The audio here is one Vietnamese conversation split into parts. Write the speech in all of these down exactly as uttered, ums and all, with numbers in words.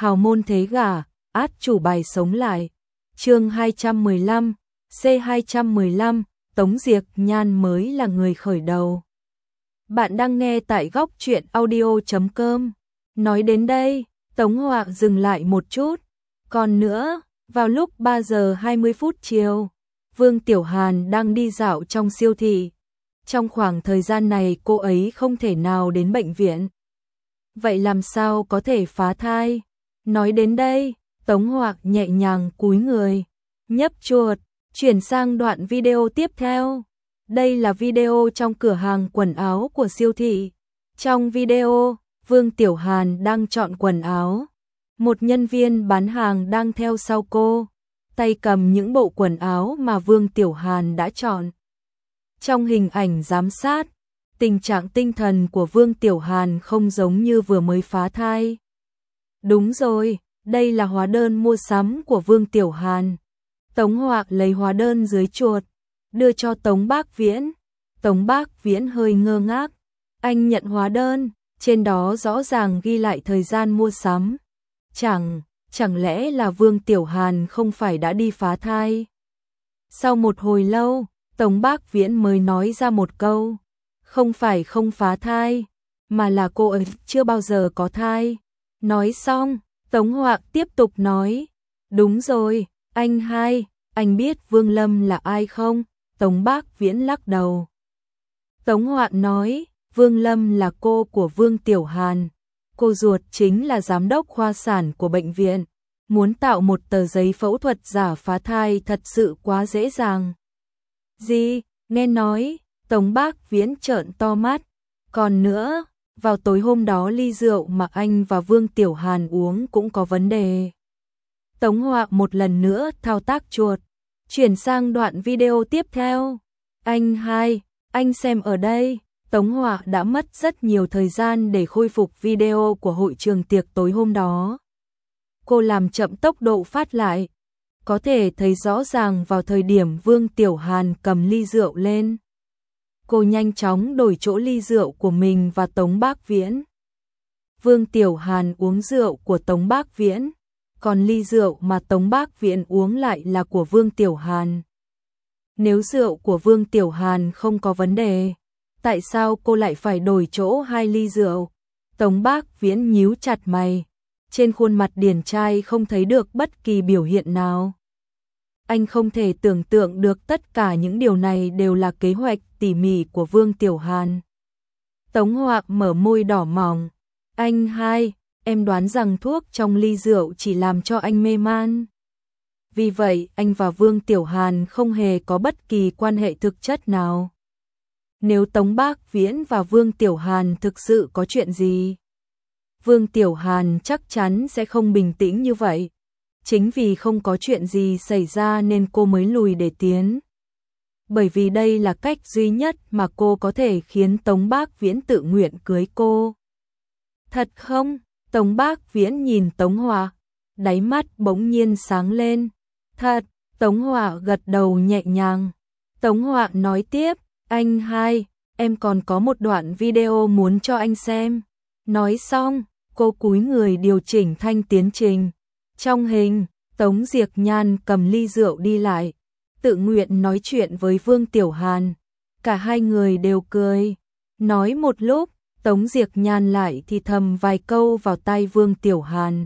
hào môn thế gả, át chủ bài sống lại. Chương hai trăm mười lăm, C hai trăm mười lăm, Tống Diệc Nhan mới là người khởi đầu. Bạn đang nghe tại góc truyện audio chấm com. Nói đến đây, Tống Họa dừng lại một chút. Còn nữa, vào lúc ba giờ hai mươi phút chiều, Vương Tiểu Hàn đang đi dạo trong siêu thị. Trong khoảng thời gian này cô ấy không thể nào đến bệnh viện. Vậy làm sao có thể phá thai? Nói đến đây, Tống Họa nhẹ nhàng cúi người, nhấp chuột, chuyển sang đoạn video tiếp theo. Đây là video trong cửa hàng quần áo của siêu thị. Trong video, Vương Tiểu Hàn đang chọn quần áo. Một nhân viên bán hàng đang theo sau cô, tay cầm những bộ quần áo mà Vương Tiểu Hàn đã chọn. Trong hình ảnh giám sát, tình trạng tinh thần của Vương Tiểu Hàn không giống như vừa mới phá thai. Đúng rồi, đây là hóa đơn mua sắm của Vương Tiểu Hàn. Tống Họa lấy hóa đơn dưới chuột, đưa cho Tống Bác Viễn. Tống Bác Viễn hơi ngơ ngác. Anh nhận hóa đơn, trên đó rõ ràng ghi lại thời gian mua sắm. Chẳng, chẳng lẽ là Vương Tiểu Hàn không phải đã đi phá thai? Sau một hồi lâu, Tống Bác Viễn mới nói ra một câu. Không phải không phá thai, mà là cô ấy chưa bao giờ có thai. Nói xong, Tống Họa tiếp tục nói. Đúng rồi, anh hai, anh biết Vương Lâm là ai không? Tống Bác Viễn lắc đầu. Tống Họa nói, Vương Lâm là cô của Vương Tiểu Hàn. Cô ruột chính là giám đốc khoa sản của bệnh viện. Muốn tạo một tờ giấy phẫu thuật giả phá thai thật sự quá dễ dàng. Gì? Nghe nói, Tống Bác Viễn trợn to mắt. Còn nữa, vào tối hôm đó ly rượu mà anh và Vương Tiểu Hàn uống cũng có vấn đề. Tống Họa một lần nữa thao tác chuột, chuyển sang đoạn video tiếp theo. Anh hai, anh xem ở đây. Tống Họa đã mất rất nhiều thời gian để khôi phục video của hội trường tiệc tối hôm đó. Cô làm chậm tốc độ phát lại. Có thể thấy rõ ràng vào thời điểm Vương Tiểu Hàn cầm ly rượu lên. Cô nhanh chóng đổi chỗ ly rượu của mình và Tống Bác Viễn. Vương Tiểu Hàn uống rượu của Tống Bác Viễn, còn ly rượu mà Tống Bác Viễn uống lại là của Vương Tiểu Hàn. Nếu rượu của Vương Tiểu Hàn không có vấn đề, tại sao cô lại phải đổi chỗ hai ly rượu? Tống Bác Viễn nhíu chặt mày, trên khuôn mặt điển trai không thấy được bất kỳ biểu hiện nào. Anh không thể tưởng tượng được tất cả những điều này đều là kế hoạch tỉ mỉ của Vương Tiểu Hàn. Tống Họa mở môi đỏ mỏng. Anh hai, em đoán rằng thuốc trong ly rượu chỉ làm cho anh mê man. Vì vậy anh và Vương Tiểu Hàn không hề có bất kỳ quan hệ thực chất nào. Nếu Tống Bác Viễn và Vương Tiểu Hàn thực sự có chuyện gì, Vương Tiểu Hàn chắc chắn sẽ không bình tĩnh như vậy. Chính vì không có chuyện gì xảy ra nên cô mới lùi để tiến. Bởi vì đây là cách duy nhất mà cô có thể khiến Tống Bác Viễn tự nguyện cưới cô. Thật không? Tống Bác Viễn nhìn Tống Họa, đáy mắt bỗng nhiên sáng lên. Thật, Tống Họa gật đầu nhẹ nhàng. Tống Họa nói tiếp, anh hai, em còn có một đoạn video muốn cho anh xem. Nói xong, cô cúi người điều chỉnh thanh tiến trình. Trong hình, Tống Diệc Nhan cầm ly rượu đi lại, tự nguyện nói chuyện với Vương Tiểu Hàn. Cả hai người đều cười. Nói một lúc, Tống Diệc Nhan lại thì thầm vài câu vào tai Vương Tiểu Hàn.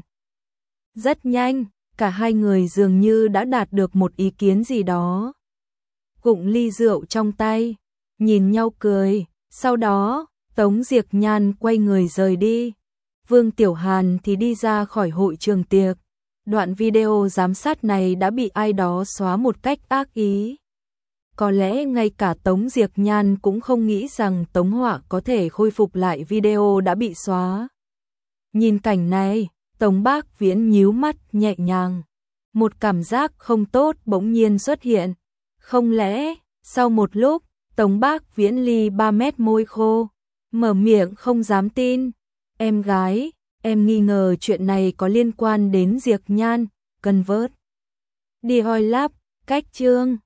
Rất nhanh, cả hai người dường như đã đạt được một ý kiến gì đó. Gụng ly rượu trong tay, nhìn nhau cười. Sau đó, Tống Diệc Nhan quay người rời đi. Vương Tiểu Hàn thì đi ra khỏi hội trường tiệc. Đoạn video giám sát này đã bị ai đó xóa một cách ác ý. Có lẽ ngay cả Tống Diệc Nhan cũng không nghĩ rằng Tống Họa có thể khôi phục lại video đã bị xóa. Nhìn cảnh này, Tống Bác Viễn nhíu mắt nhẹ nhàng. Một cảm giác không tốt bỗng nhiên xuất hiện. Không lẽ, sau một lúc, Tống Bác Viễn ly ba mét môi khô, mở miệng không dám tin. Em gái, em nghi ngờ chuyện này có liên quan đến Diệc Nhan, cần vớt. Đi hoi lắp, cách chương.